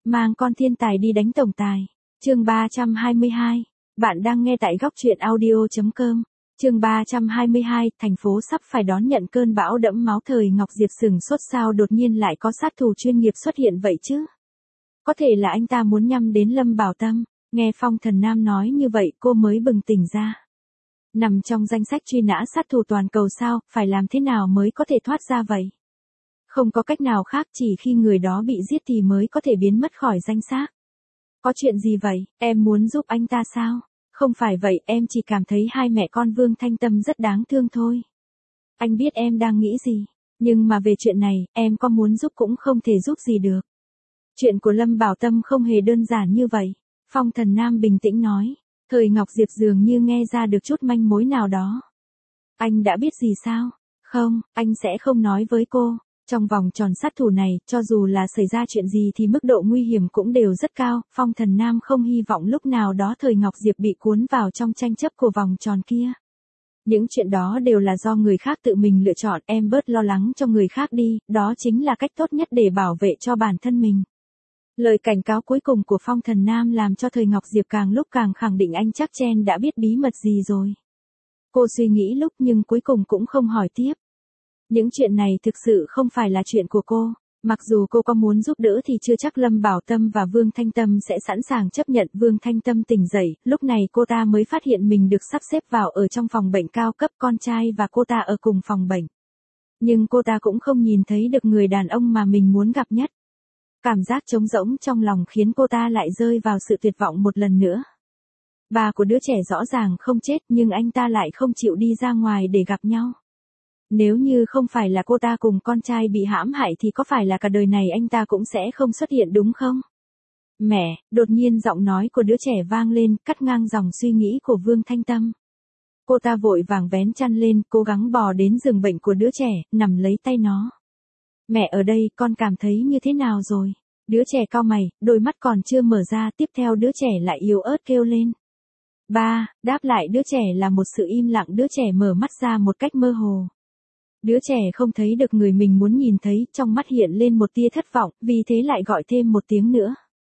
mang con thiên tài đi đánh tổng tài. Chương 322. Bạn đang nghe tại góc truyện audio.com. Chương 322, thành phố sắp phải đón nhận cơn bão đẫm máu. Thời Ngọc Diệp sừng sốt, sao đột nhiên lại có sát thủ chuyên nghiệp xuất hiện vậy chứ? Có thể là anh ta muốn nhắm đến Lâm Bảo Tâm. Nghe Phong Thần Nam nói như vậy cô mới bừng tỉnh ra. Nằm trong danh sách truy nã sát thủ toàn cầu sao, phải làm thế nào mới có thể thoát ra vậy? Không có cách nào khác, chỉ khi người đó bị giết thì mới có thể biến mất khỏi danh sách. Có chuyện gì vậy, em muốn giúp anh ta sao? Không phải vậy, em chỉ cảm thấy hai mẹ con Vương Thanh Tâm rất đáng thương thôi. Anh biết em đang nghĩ gì, nhưng mà về chuyện này, em có muốn giúp cũng không thể giúp gì được. Chuyện của Lâm Bảo Tâm không hề đơn giản như vậy. Phong Thần Nam bình tĩnh nói. Thời Ngọc Diệp dường như nghe ra được chút manh mối nào đó. Anh đã biết gì sao? Không, anh sẽ không nói với cô. Trong vòng tròn sát thủ này, cho dù là xảy ra chuyện gì thì mức độ nguy hiểm cũng đều rất cao. Phong Thần Nam không hy vọng lúc nào đó Thời Ngọc Diệp bị cuốn vào trong tranh chấp của vòng tròn kia. Những chuyện đó đều là do người khác tự mình lựa chọn, em bớt lo lắng cho người khác đi, đó chính là cách tốt nhất để bảo vệ cho bản thân mình. Lời cảnh cáo cuối cùng của Phong Thần Nam làm cho Thời Ngọc Diệp càng lúc càng khẳng định anh chắc Chen đã biết bí mật gì rồi. Cô suy nghĩ lúc nhưng cuối cùng cũng không hỏi tiếp. Những chuyện này thực sự không phải là chuyện của cô. Mặc dù cô có muốn giúp đỡ thì chưa chắc Lâm Bảo Tâm và Vương Thanh Tâm sẽ sẵn sàng chấp nhận. Vương Thanh Tâm tỉnh dậy, lúc này cô ta mới phát hiện mình được sắp xếp vào ở trong phòng bệnh cao cấp, con trai và cô ta ở cùng phòng bệnh. Nhưng cô ta cũng không nhìn thấy được người đàn ông mà mình muốn gặp nhất. Cảm giác trống rỗng trong lòng khiến cô ta lại rơi vào sự tuyệt vọng một lần nữa. Ba của đứa trẻ rõ ràng không chết nhưng anh ta lại không chịu đi ra ngoài để gặp nhau. Nếu như không phải là cô ta cùng con trai bị hãm hại thì có phải là cả đời này anh ta cũng sẽ không xuất hiện đúng không? Mẹ, đột nhiên giọng nói của đứa trẻ vang lên, cắt ngang dòng suy nghĩ của Vương Thanh Tâm. Cô ta vội vàng vén chăn lên, cố gắng bò đến giường bệnh của đứa trẻ, nằm lấy tay nó. Mẹ ở đây, con cảm thấy như thế nào rồi? Đứa trẻ cau mày, đôi mắt còn chưa mở ra, tiếp theo đứa trẻ lại yếu ớt kêu lên. Ba, đáp lại đứa trẻ là một sự im lặng. Đứa trẻ mở mắt ra một cách mơ hồ. Đứa trẻ không thấy được người mình muốn nhìn thấy, trong mắt hiện lên một tia thất vọng, vì thế lại gọi thêm một tiếng nữa.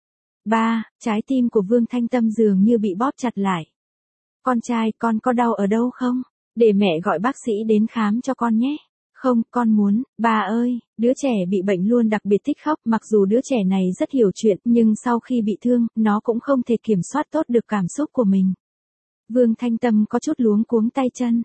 Ba, trái tim của Vương Thanh Tâm dường như bị bóp chặt lại. Con trai, con có đau ở đâu không? Để mẹ gọi bác sĩ đến khám cho con nhé. Không, con muốn, ba ơi, đứa trẻ bị bệnh luôn đặc biệt thích khóc, mặc dù đứa trẻ này rất hiểu chuyện, nhưng sau khi bị thương, nó cũng không thể kiểm soát tốt được cảm xúc của mình. Vương Thanh Tâm có chút luống cuống tay chân.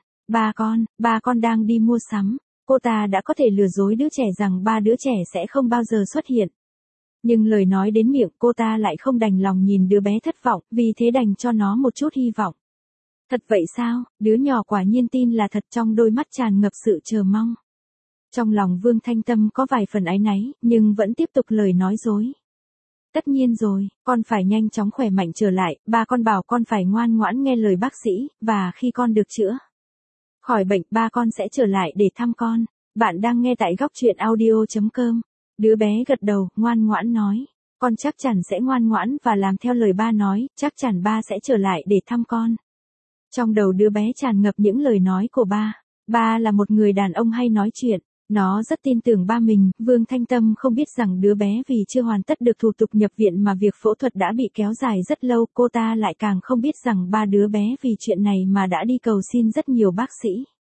Ba con đang đi mua sắm. Cô ta đã có thể lừa dối đứa trẻ rằng ba đứa trẻ sẽ không bao giờ xuất hiện. Nhưng lời nói đến miệng cô ta lại không đành lòng nhìn đứa bé thất vọng, vì thế đành cho nó một chút hy vọng. Thật vậy sao? Đứa nhỏ quả nhiên tin là thật, trong đôi mắt tràn ngập sự chờ mong. Trong lòng Vương Thanh Tâm có vài phần áy náy, nhưng vẫn tiếp tục lời nói dối. Tất nhiên rồi, con phải nhanh chóng khỏe mạnh trở lại, ba con bảo con phải ngoan ngoãn nghe lời bác sĩ, và khi con được chữa khỏi bệnh, ba con sẽ trở lại để thăm con. Bạn đang nghe tại góc truyện audio.com. Đứa bé gật đầu, ngoan ngoãn nói. Con chắc chắn sẽ ngoan ngoãn và làm theo lời ba nói, chắc chắn ba sẽ trở lại để thăm con. Trong đầu đứa bé tràn ngập những lời nói của ba. Ba là một người đàn ông hay nói chuyện. Nó rất tin tưởng ba mình. Vương Thanh Tâm không biết rằng đứa bé vì chưa hoàn tất được thủ tục nhập viện mà việc phẫu thuật đã bị kéo dài rất lâu. Cô ta lại càng không biết rằng ba đứa bé vì chuyện này mà đã đi cầu xin rất nhiều bác sĩ.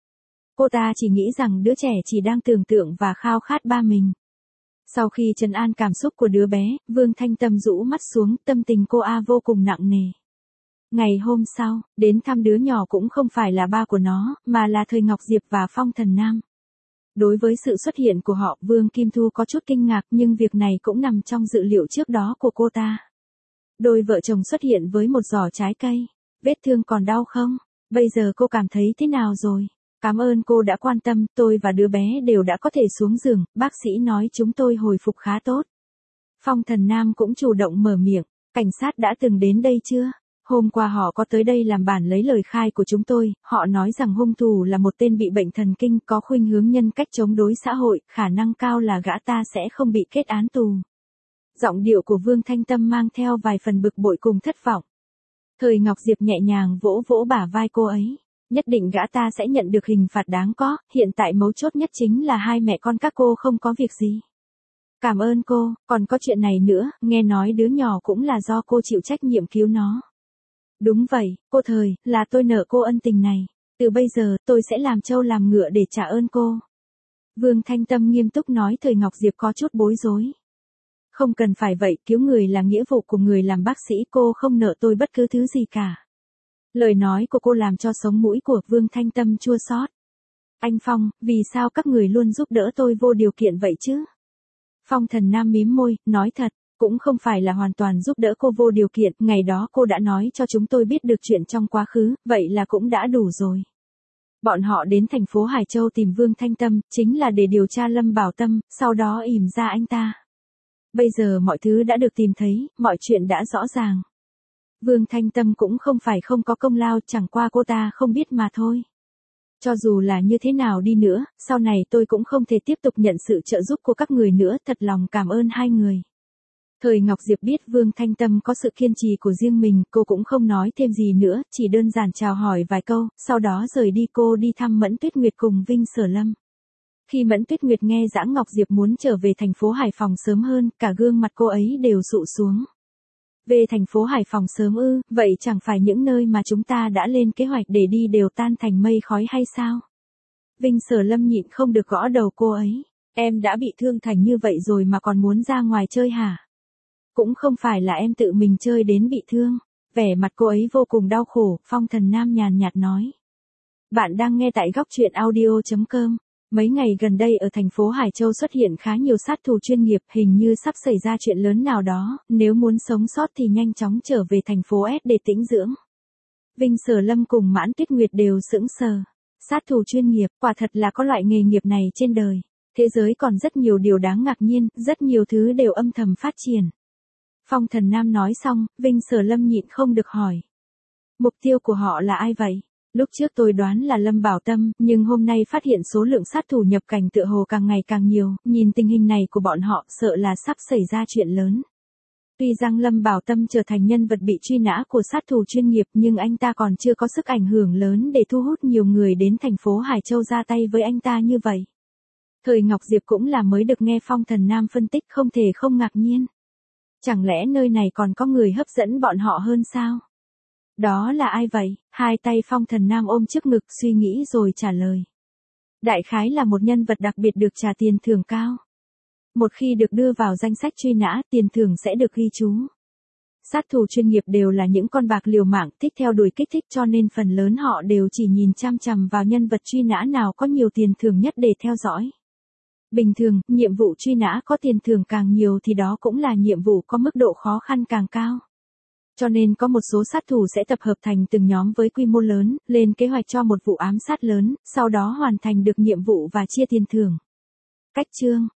Cô ta chỉ nghĩ rằng đứa trẻ chỉ đang tưởng tượng và khao khát ba mình. Sau khi trấn an cảm xúc của đứa bé, Vương Thanh Tâm rũ mắt xuống, tâm tình cô vô cùng nặng nề. Ngày hôm sau, đến thăm đứa nhỏ cũng không phải là ba của nó, mà là Thời Ngọc Diệp và Phong Thần Nam. Đối với sự xuất hiện của họ, Vương Kim Thu có chút kinh ngạc, nhưng việc này cũng nằm trong dự liệu trước đó của cô ta. Đôi vợ chồng xuất hiện với một giỏ trái cây. Vết thương còn đau không? Bây giờ cô cảm thấy thế nào rồi? Cảm ơn cô đã quan tâm, tôi và đứa bé đều đã có thể xuống giường, bác sĩ nói chúng tôi hồi phục khá tốt. Phong Thần Nam cũng chủ động mở miệng, cảnh sát đã từng đến đây chưa? Hôm qua họ có tới đây làm bản lấy lời khai của chúng tôi, họ nói rằng hung thủ là một tên bị bệnh thần kinh, có khuynh hướng nhân cách chống đối xã hội, khả năng cao là gã ta sẽ không bị kết án tù. Giọng điệu của Vương Thanh Tâm mang theo vài phần bực bội cùng thất vọng. Thời Ngọc Diệp nhẹ nhàng vỗ vỗ bả vai cô ấy. Nhất định gã ta sẽ nhận được hình phạt đáng có, hiện tại mấu chốt nhất chính là hai mẹ con các cô không có việc gì. Cảm ơn cô, còn có chuyện này nữa, nghe nói đứa nhỏ cũng là do cô chịu trách nhiệm cứu nó. Đúng vậy, cô Thời, là tôi nợ cô ân tình này. Từ bây giờ, tôi sẽ làm trâu làm ngựa để trả ơn cô. Vương Thanh Tâm nghiêm túc nói. Thời Ngọc Diệp có chút bối rối. Không cần phải vậy, cứu người là nghĩa vụ của người làm bác sĩ, cô không nợ tôi bất cứ thứ gì cả. Lời nói của cô làm cho sống mũi của Vương Thanh Tâm chua xót. Anh Phong, vì sao các người luôn giúp đỡ tôi vô điều kiện vậy chứ? Phong Thần Nam mím môi, nói thật, cũng không phải là hoàn toàn giúp đỡ cô vô điều kiện, ngày đó cô đã nói cho chúng tôi biết được chuyện trong quá khứ, vậy là cũng đã đủ rồi. Bọn họ đến thành phố Hải Châu tìm Vương Thanh Tâm, chính là để điều tra Lâm Bảo Tâm, sau đó ìm ra anh ta. Bây giờ mọi thứ đã được tìm thấy, mọi chuyện đã rõ ràng. Vương Thanh Tâm cũng không phải không có công lao, chẳng qua cô ta không biết mà thôi. Cho dù là như thế nào đi nữa, sau này tôi cũng không thể tiếp tục nhận sự trợ giúp của các người nữa, thật lòng cảm ơn hai người. Thời Ngọc Diệp biết Vương Thanh Tâm có sự kiên trì của riêng mình, cô cũng không nói thêm gì nữa, chỉ đơn giản chào hỏi vài câu, sau đó rời đi. Cô đi thăm Mẫn Tuyết Nguyệt cùng Vinh Sở Lâm. Khi Mẫn Tuyết Nguyệt nghe Dã Ngọc Diệp muốn trở về thành phố Hải Phòng sớm hơn, cả gương mặt cô ấy đều sụ xuống. Về thành phố Hải Phòng sớm ư, vậy chẳng phải những nơi mà chúng ta đã lên kế hoạch để đi đều tan thành mây khói hay sao? Vinh Sở Lâm nhịn không được gõ đầu cô ấy. Em đã bị thương thành như vậy rồi mà còn muốn ra ngoài chơi hả? Cũng không phải là em tự mình chơi đến bị thương. Vẻ mặt cô ấy vô cùng đau khổ, Phong Thần Nam nhàn nhạt nói. Bạn đang nghe tại góc truyện audio.com. Mấy ngày gần đây ở thành phố Hải Châu xuất hiện khá nhiều sát thủ chuyên nghiệp, hình như sắp xảy ra chuyện lớn nào đó, nếu muốn sống sót thì nhanh chóng trở về thành phố S để tĩnh dưỡng. Vinh Sở Lâm cùng Mãn Tuyết Nguyệt đều sững sờ. Sát thủ chuyên nghiệp, quả thật là có loại nghề nghiệp này trên đời. Thế giới còn rất nhiều điều đáng ngạc nhiên, rất nhiều thứ đều âm thầm phát triển. Phong Thần Nam nói xong, Vinh Sở Lâm nhịn không được hỏi. Mục tiêu của họ là ai vậy? Lúc trước tôi đoán là Lâm Bảo Tâm, nhưng hôm nay phát hiện số lượng sát thủ nhập cảnh tựa hồ càng ngày càng nhiều, nhìn tình hình này của bọn họ sợ là sắp xảy ra chuyện lớn. Tuy rằng Lâm Bảo Tâm trở thành nhân vật bị truy nã của sát thủ chuyên nghiệp nhưng anh ta còn chưa có sức ảnh hưởng lớn để thu hút nhiều người đến thành phố Hải Châu ra tay với anh ta như vậy. Thời Ngọc Diệp cũng là mới được nghe Phong Thần Nam phân tích không thể không ngạc nhiên. Chẳng lẽ nơi này còn có người hấp dẫn bọn họ hơn sao? Đó là ai vậy? Hai tay Phong Thần Nam ôm trước ngực suy nghĩ rồi trả lời. Đại khái là một nhân vật đặc biệt được trả tiền thưởng cao. Một khi được đưa vào danh sách truy nã, tiền thưởng sẽ được ghi chú. Sát thủ chuyên nghiệp đều là những con bạc liều mạng, thích theo đuổi kích thích cho nên phần lớn họ đều chỉ nhìn chăm chằm vào nhân vật truy nã nào có nhiều tiền thưởng nhất để theo dõi. Bình thường, nhiệm vụ truy nã có tiền thưởng càng nhiều thì đó cũng là nhiệm vụ có mức độ khó khăn càng cao. Cho nên có một số sát thủ sẽ tập hợp thành từng nhóm với quy mô lớn, lên kế hoạch cho một vụ ám sát lớn, sau đó hoàn thành được nhiệm vụ và chia tiền thưởng. Cách chương